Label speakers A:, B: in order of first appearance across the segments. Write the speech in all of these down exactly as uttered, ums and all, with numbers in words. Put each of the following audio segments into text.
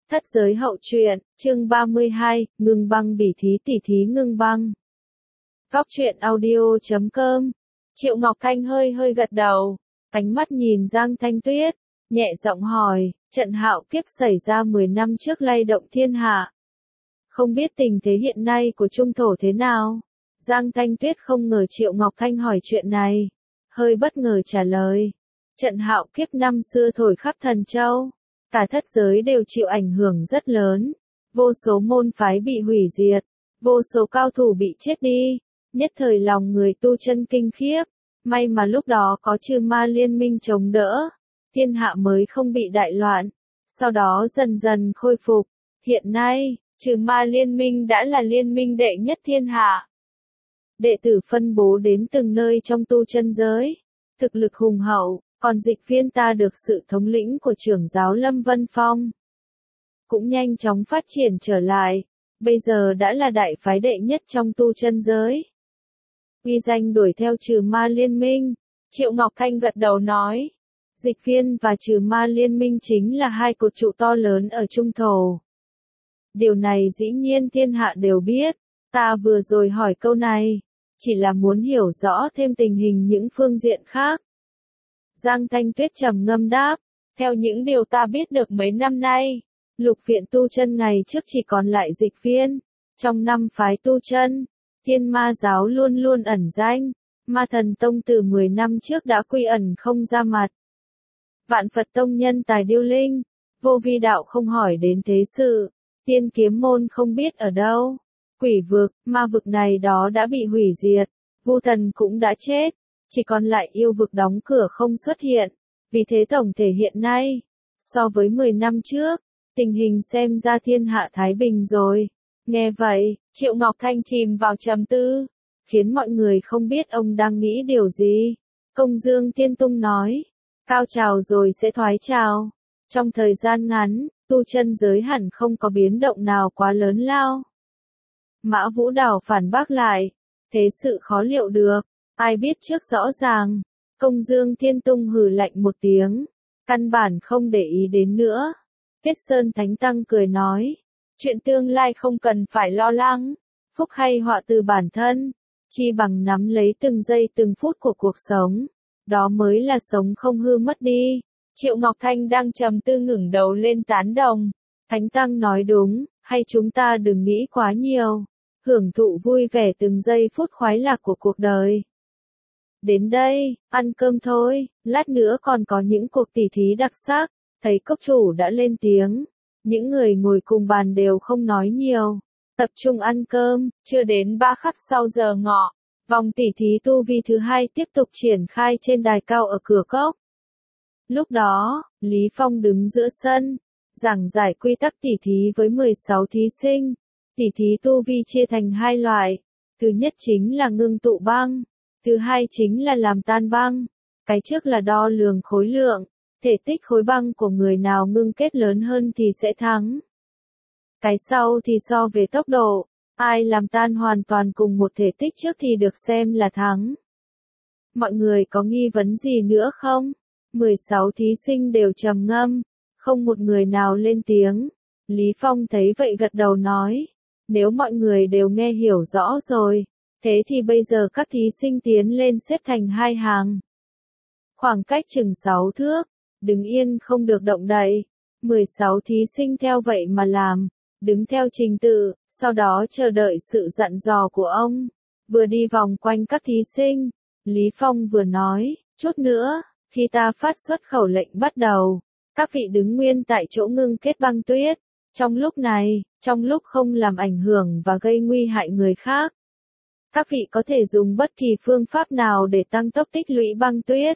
A: Thất giới hậu truyện, chương ba mươi hai, ngưng băng bỉ thí tỉ thí ngưng băng. Góc truyện audio chấm com. Triệu Ngọc Thanh hơi hơi gật đầu, ánh mắt nhìn Giang Thanh Tuyết, nhẹ giọng hỏi, trận hạo kiếp xảy ra mười năm trước lay động thiên hạ. Không biết tình thế hiện nay của Trung Thổ thế nào? Giang Thanh Tuyết không ngờ Triệu Ngọc Thanh hỏi chuyện này, hơi bất ngờ trả lời. Trận hạo kiếp năm xưa thổi khắp thần châu. Cả thất giới đều chịu ảnh hưởng rất lớn, vô số môn phái bị hủy diệt, vô số cao thủ bị chết đi, nhất thời lòng người tu chân kinh khiếp, may mà lúc đó có Trừ Ma liên minh chống đỡ, thiên hạ mới không bị đại loạn, sau đó dần dần khôi phục, hiện nay, Trừ Ma liên minh đã là liên minh đệ nhất thiên hạ. Đệ tử phân bố đến từng nơi trong tu chân giới, thực lực hùng hậu. Còn Dịch Phiên ta được sự thống lĩnh của trưởng giáo Lâm Vân Phong, cũng nhanh chóng phát triển trở lại, bây giờ đã là đại phái đệ nhất trong tu chân giới. Uy danh đuổi theo Trừ Ma liên minh, Triệu Ngọc Thanh gật đầu nói, Dịch Phiên và Trừ Ma liên minh chính là hai cột trụ to lớn ở Trung Thổ. Điều này dĩ nhiên thiên hạ đều biết, ta vừa rồi hỏi câu này, chỉ là muốn hiểu rõ thêm tình hình những phương diện khác. Giang Thanh Tuyết trầm ngâm đáp, theo những điều ta biết được mấy năm nay, lục viện tu chân ngày trước chỉ còn lại Dịch Phiên. Trong năm phái tu chân, Thiên Ma giáo luôn luôn ẩn danh, Ma Thần Tông từ mười năm trước đã quy ẩn không ra mặt. Vạn Phật Tông nhân tài điêu linh, Vô Vi đạo không hỏi đến thế sự, Tiên Kiếm môn không biết ở đâu, Quỷ vực, ma vực này đó đã bị hủy diệt, Vu Thần cũng đã chết. Chỉ còn lại yêu vực đóng cửa không xuất hiện, vì thế tổng thể hiện nay, so với mười năm trước, tình hình xem ra thiên hạ thái bình rồi. Nghe vậy, Triệu Ngọc Thanh chìm vào trầm tư, khiến mọi người không biết ông đang nghĩ điều gì. Công Dương Tiên Tung nói, cao trào rồi sẽ thoái trào. Trong thời gian ngắn, tu chân giới hẳn không có biến động nào quá lớn lao. Mã Vũ Đào phản bác lại, thế sự khó liệu được. Ai biết trước rõ ràng, Công Dương Thiên Tung hừ lạnh một tiếng, căn bản không để ý đến nữa. Kết Sơn Thánh Tăng cười nói, chuyện tương lai không cần phải lo lắng, phúc hay họa từ bản thân, chi bằng nắm lấy từng giây từng phút của cuộc sống, đó mới là sống không hư mất đi. Triệu Ngọc Thanh đang trầm tư ngẩng đầu lên tán đồng, Thánh Tăng nói đúng, hay chúng ta đừng nghĩ quá nhiều, hưởng thụ vui vẻ từng giây phút khoái lạc của cuộc đời. Đến đây, ăn cơm thôi, lát nữa còn có những cuộc tỉ thí đặc sắc. Thấy cốc chủ đã lên tiếng, những người ngồi cùng bàn đều không nói nhiều, tập trung ăn cơm. Chưa đến ba khắc sau giờ ngọ, vòng tỉ thí tu vi thứ hai tiếp tục triển khai trên đài cao ở cửa cốc. Lúc đó, Lý Phong đứng giữa sân, giảng giải quy tắc tỉ thí với mười sáu thí sinh. Tỉ thí tu vi chia thành hai loại, thứ nhất chính là ngưng tụ băng. Thứ hai chính là làm tan băng. Cái trước là đo lường khối lượng, thể tích khối băng của người nào ngưng kết lớn hơn thì sẽ thắng. Cái sau thì so về tốc độ, ai làm tan hoàn toàn cùng một thể tích trước thì được xem là thắng. Mọi người có nghi vấn gì nữa không? mười sáu thí sinh đều trầm ngâm, không một người nào lên tiếng. Lý Phong thấy vậy gật đầu nói, nếu mọi người đều nghe hiểu rõ rồi, thế thì bây giờ các thí sinh tiến lên xếp thành hai hàng. Khoảng cách chừng sáu thước, đứng yên không được động đậy. mười sáu thí sinh theo vậy mà làm, đứng theo trình tự, sau đó chờ đợi sự dặn dò của ông. Vừa đi vòng quanh các thí sinh, Lý Phong vừa nói, chút nữa, khi ta phát xuất khẩu lệnh bắt đầu, các vị đứng nguyên tại chỗ ngưng kết băng tuyết. Trong lúc này, trong lúc không làm ảnh hưởng và gây nguy hại người khác, các vị có thể dùng bất kỳ phương pháp nào để tăng tốc tích lũy băng tuyết.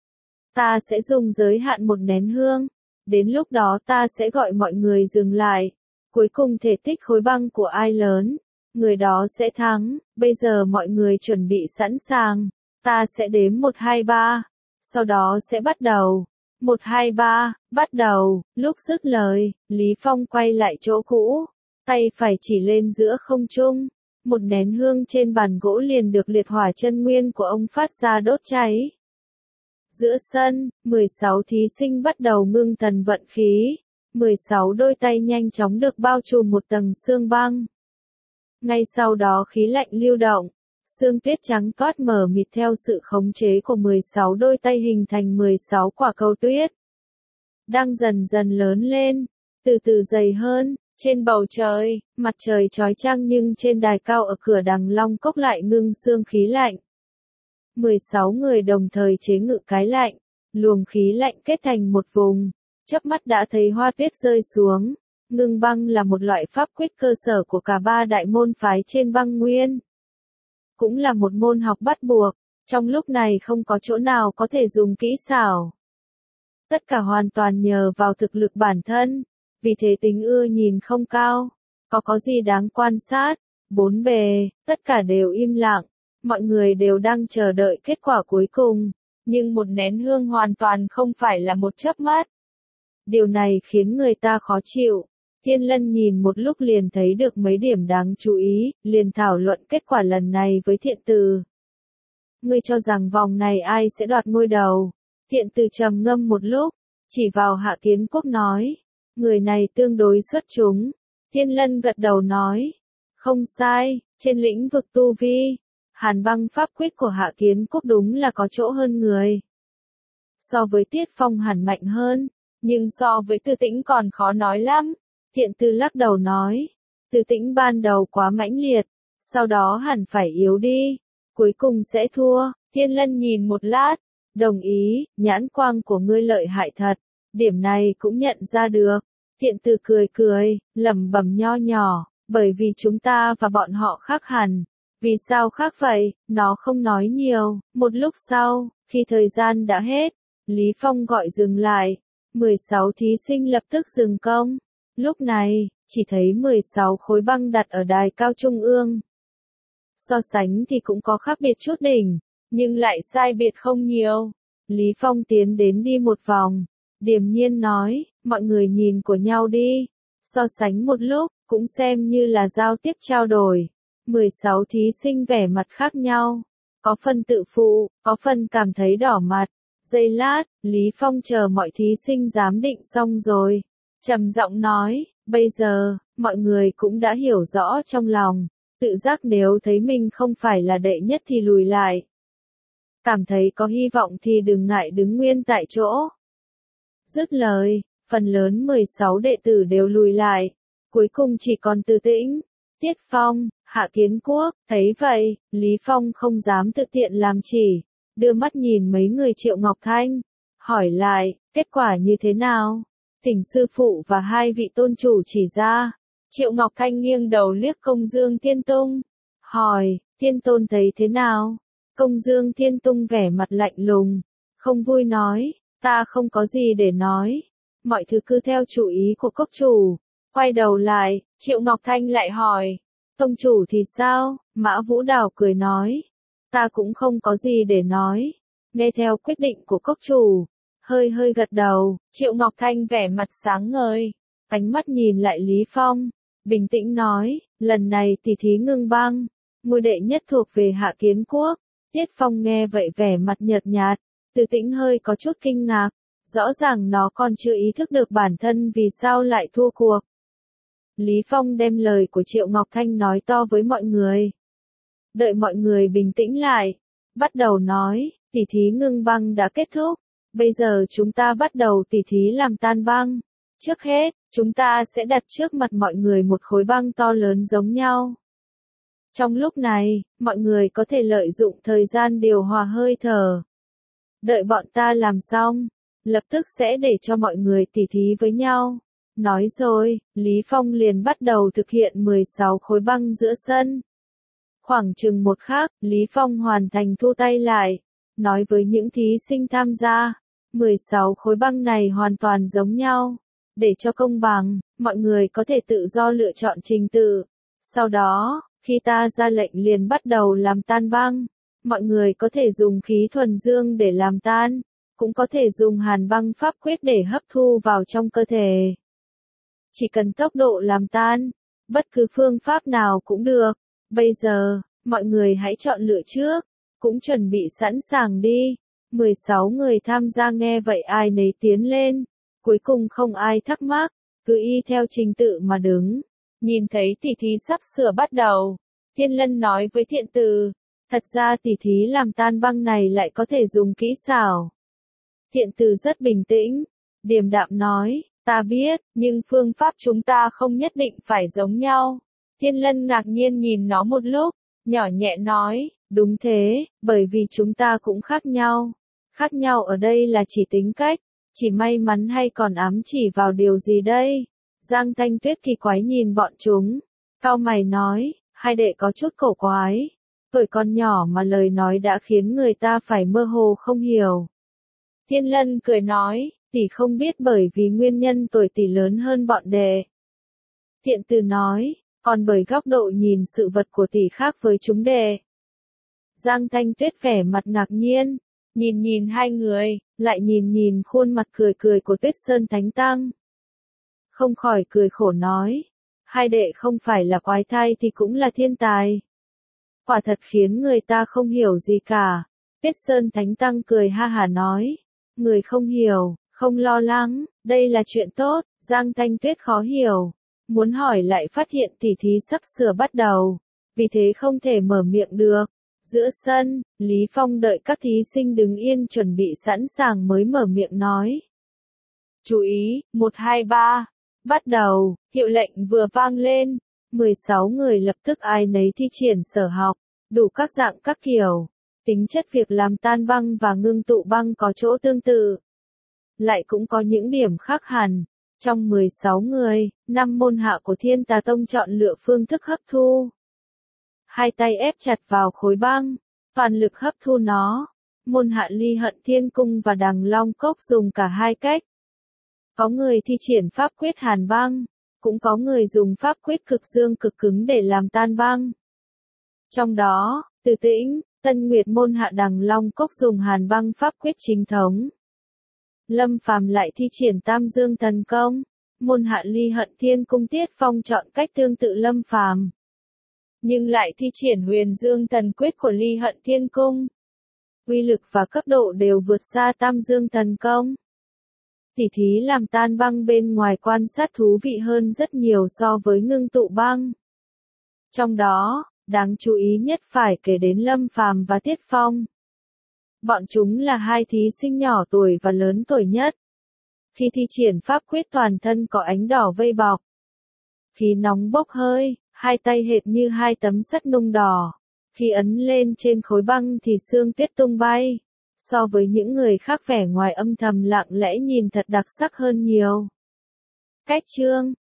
A: Ta sẽ dùng giới hạn một nén hương. Đến lúc đó ta sẽ gọi mọi người dừng lại. Cuối cùng thể tích khối băng của ai lớn, người đó sẽ thắng. Bây giờ mọi người chuẩn bị sẵn sàng. Ta sẽ đếm một hai ba. Sau đó sẽ bắt đầu. một hai ba, bắt đầu. Lúc dứt lời, Lý Phong quay lại chỗ cũ. Tay phải chỉ lên giữa không trung. Một nén hương trên bàn gỗ liền được liệt hỏa chân nguyên của ông phát ra đốt cháy. Giữa sân, mười sáu thí sinh bắt đầu ngưng thần vận khí. mười sáu đôi tay nhanh chóng được bao trùm một tầng sương băng. Ngay sau đó khí lạnh lưu động, sương tuyết trắng toát mờ mịt theo sự khống chế của mười sáu đôi tay hình thành mười sáu quả cầu tuyết. Đang dần dần lớn lên, từ từ dày hơn, trên bầu trời, mặt trời chói chang nhưng trên đài cao ở cửa Đằng Long Cốc lại ngưng sương khí lạnh. mười sáu người đồng thời chế ngự cái lạnh, luồng khí lạnh kết thành một vùng, chớp mắt đã thấy hoa tuyết rơi xuống. Ngưng băng là một loại pháp quyết cơ sở của cả ba đại môn phái trên băng nguyên. Cũng là một môn học bắt buộc, trong lúc này không có chỗ nào có thể dùng kỹ xảo. Tất cả hoàn toàn nhờ vào thực lực bản thân, vì thế tính ưa nhìn không cao, có có gì đáng quan sát. Bốn bề, tất cả đều im lặng, mọi người đều đang chờ đợi kết quả cuối cùng, nhưng một nén hương hoàn toàn không phải là một chớp mắt. Điều này khiến người ta khó chịu. Thiên Lân nhìn một lúc liền thấy được mấy điểm đáng chú ý, liền thảo luận kết quả lần này với Thiện Từ. Ngươi cho rằng vòng này ai sẽ đoạt ngôi đầu? Thiện Từ trầm ngâm một lúc, chỉ vào Hạ Kiến Quốc nói, người này tương đối xuất chúng. Thiên Lân gật đầu nói, không sai, trên lĩnh vực tu vi, hàn băng pháp quyết của Hạ Kiến Quốc đúng là có chỗ hơn người. So với Tiết Phong hẳn mạnh hơn, nhưng so với Từ Tĩnh còn khó nói lắm. Thiện Từ lắc đầu nói, Từ Tĩnh ban đầu quá mãnh liệt, sau đó hẳn phải yếu đi, cuối cùng sẽ thua. Thiên Lân nhìn một lát, đồng ý, nhãn quang của ngươi lợi hại thật, điểm này cũng nhận ra được. Thiện Từ cười cười, lẩm bẩm nho nhỏ, bởi vì chúng ta và bọn họ khác hẳn. Vì sao khác vậy? Nó không nói nhiều. Một lúc sau, khi thời gian đã hết, Lý Phong gọi dừng lại. mười sáu thí sinh lập tức dừng công. Lúc này, chỉ thấy mười sáu khối băng đặt ở đài cao trung ương. So sánh thì cũng có khác biệt chút đỉnh, nhưng lại sai biệt không nhiều. Lý Phong tiến đến đi một vòng, điềm nhiên nói, mọi người nhìn của nhau đi. So sánh một lúc, cũng xem như là giao tiếp trao đổi. mười sáu thí sinh vẻ mặt khác nhau, có phần tự phụ, có phần cảm thấy đỏ mặt. Giây lát, Lý Phong chờ mọi thí sinh giám định xong rồi, trầm giọng nói, bây giờ, mọi người cũng đã hiểu rõ trong lòng, tự giác nếu thấy mình không phải là đệ nhất thì lùi lại. Cảm thấy có hy vọng thì đừng ngại đứng nguyên tại chỗ. Dứt lời, phần lớn mười sáu đệ tử đều lùi lại, cuối cùng chỉ còn Từ Tĩnh, Tiết Phong, Hạ Kiến Quốc. Thấy vậy, Lý Phong không dám tự tiện làm chỉ, đưa mắt nhìn mấy người Triệu Ngọc Thanh, hỏi lại, kết quả như thế nào? Thỉnh sư phụ và hai vị tôn chủ chỉ ra. Triệu Ngọc Thanh nghiêng đầu liếc Công Dương Thiên Tung, hỏi, Thiên Tôn thấy thế nào? Công Dương Thiên Tung vẻ mặt lạnh lùng, không vui nói, ta không có gì để nói, mọi thứ cứ theo chủ ý của cốc chủ. Quay đầu lại, Triệu Ngọc Thanh lại hỏi, tông chủ thì sao? Mã Vũ Đào cười nói, ta cũng không có gì để nói, nghe theo quyết định của cốc chủ. Hơi hơi gật đầu, Triệu Ngọc Thanh vẻ mặt sáng ngời, ánh mắt nhìn lại Lý Phong, bình tĩnh nói, lần này tỷ thí ngưng băng, ngôi đệ nhất thuộc về Hạ Kiến Quốc. Tiết Phong nghe vậy vẻ mặt nhợt nhạt, Từ Tĩnh hơi có chút kinh ngạc, rõ ràng nó còn chưa ý thức được bản thân vì sao lại thua cuộc. Lý Phong đem lời của Triệu Ngọc Thanh nói to với mọi người. Đợi mọi người bình tĩnh lại, bắt đầu nói, tỷ thí ngưng băng đã kết thúc, bây giờ chúng ta bắt đầu tỷ thí làm tan băng. Trước hết, chúng ta sẽ đặt trước mặt mọi người một khối băng to lớn giống nhau. Trong lúc này, mọi người có thể lợi dụng thời gian điều hòa hơi thở. Đợi bọn ta làm xong, lập tức sẽ để cho mọi người tỉ thí với nhau. Nói rồi, Lý Phong liền bắt đầu thực hiện mười sáu khối băng giữa sân. Khoảng chừng một khắc, Lý Phong hoàn thành thu tay lại, nói với những thí sinh tham gia, mười sáu khối băng này hoàn toàn giống nhau. Để cho công bằng, mọi người có thể tự do lựa chọn trình tự. Sau đó, khi ta ra lệnh liền bắt đầu làm tan băng. Mọi người có thể dùng khí thuần dương để làm tan, cũng có thể dùng hàn băng pháp quyết để hấp thu vào trong cơ thể. Chỉ cần tốc độ làm tan, bất cứ phương pháp nào cũng được. Bây giờ, mọi người hãy chọn lựa trước, cũng chuẩn bị sẵn sàng đi. mười sáu người tham gia nghe vậy ai nấy tiến lên, cuối cùng không ai thắc mắc, cứ y theo trình tự mà đứng. Nhìn thấy tỉ thí sắp sửa bắt đầu, Thiên Lân nói với Thiện Từ, thật ra tỉ thí làm tan băng này lại có thể dùng kỹ xảo. Thiện Từ rất bình tĩnh, điềm đạm nói, ta biết, nhưng phương pháp chúng ta không nhất định phải giống nhau. Thiên Lân ngạc nhiên nhìn nó một lúc, nhỏ nhẹ nói, đúng thế, bởi vì chúng ta cũng khác nhau. Khác nhau ở đây là chỉ tính cách, chỉ may mắn hay còn ám chỉ vào điều gì đây? Giang Thanh Tuyết kỳ quái nhìn bọn chúng, cau mày nói, hai đệ có chút cổ quái. Tuổi còn nhỏ mà lời nói đã khiến người ta phải mơ hồ không hiểu. Thiên Lân cười nói, tỷ không biết bởi vì nguyên nhân tuổi tỷ lớn hơn bọn đệ. Thiện Từ nói, còn bởi góc độ nhìn sự vật của tỷ khác với chúng đệ. Giang Thanh Tuyết vẻ mặt ngạc nhiên, nhìn nhìn hai người, lại nhìn nhìn khuôn mặt cười cười của Tuyết Sơn Thánh Tăng. Không khỏi cười khổ nói, hai đệ không phải là quái thai thì cũng là thiên tài. Quả thật khiến người ta không hiểu gì cả. Tuyết Sơn Thánh Tăng cười ha hả nói, người không hiểu, không lo lắng, đây là chuyện tốt. Giang Thanh Tuyết khó hiểu, muốn hỏi lại phát hiện tỉ thí sắp sửa bắt đầu, vì thế không thể mở miệng được. Giữa sân, Lý Phong đợi các thí sinh đứng yên chuẩn bị sẵn sàng mới mở miệng nói. Chú ý, một hai ba, bắt đầu, hiệu lệnh vừa vang lên, mười sáu người lập tức ai nấy thi triển sở học, đủ các dạng các kiểu. Tính chất việc làm tan băng và ngưng tụ băng có chỗ tương tự, lại cũng có những điểm khác hẳn. Trong mười sáu người, năm môn hạ của Thiên Tà Tông chọn lựa phương thức hấp thu. Hai tay ép chặt vào khối băng, toàn lực hấp thu nó. Môn hạ Ly Hận Thiên Cung và Đằng Long Cốc dùng cả hai cách. Có người thi triển pháp quyết hàn băng, cũng có người dùng pháp quyết cực dương cực cứng để làm tan băng. Trong đó, Từ Tĩnh, Tân Nguyệt môn hạ Đằng Long Cốc dùng hàn băng pháp quyết chính thống. Lâm Phàm lại thi triển Tam Dương Thần Công, môn hạ Ly Hận Thiên Cung Tiết Phong chọn cách tương tự Lâm Phàm, nhưng lại thi triển Huyền Dương Thần Quyết của Ly Hận Thiên Cung. Uy lực và cấp độ đều vượt xa Tam Dương Thần Công. Tỉ thí làm tan băng bên ngoài quan sát thú vị hơn rất nhiều so với ngưng tụ băng. Trong đó, đáng chú ý nhất phải kể đến Lâm Phàm và Tiết Phong. Bọn chúng là hai thí sinh nhỏ tuổi và lớn tuổi nhất. Khi thi triển pháp quyết toàn thân có ánh đỏ vây bọc. Khí nóng bốc hơi, hai tay hệt như hai tấm sắt nung đỏ. Khi ấn lên trên khối băng thì xương tuyết tung bay. So với những người khác vẻ ngoài âm thầm lặng lẽ nhìn thật đặc sắc hơn nhiều. Cách chương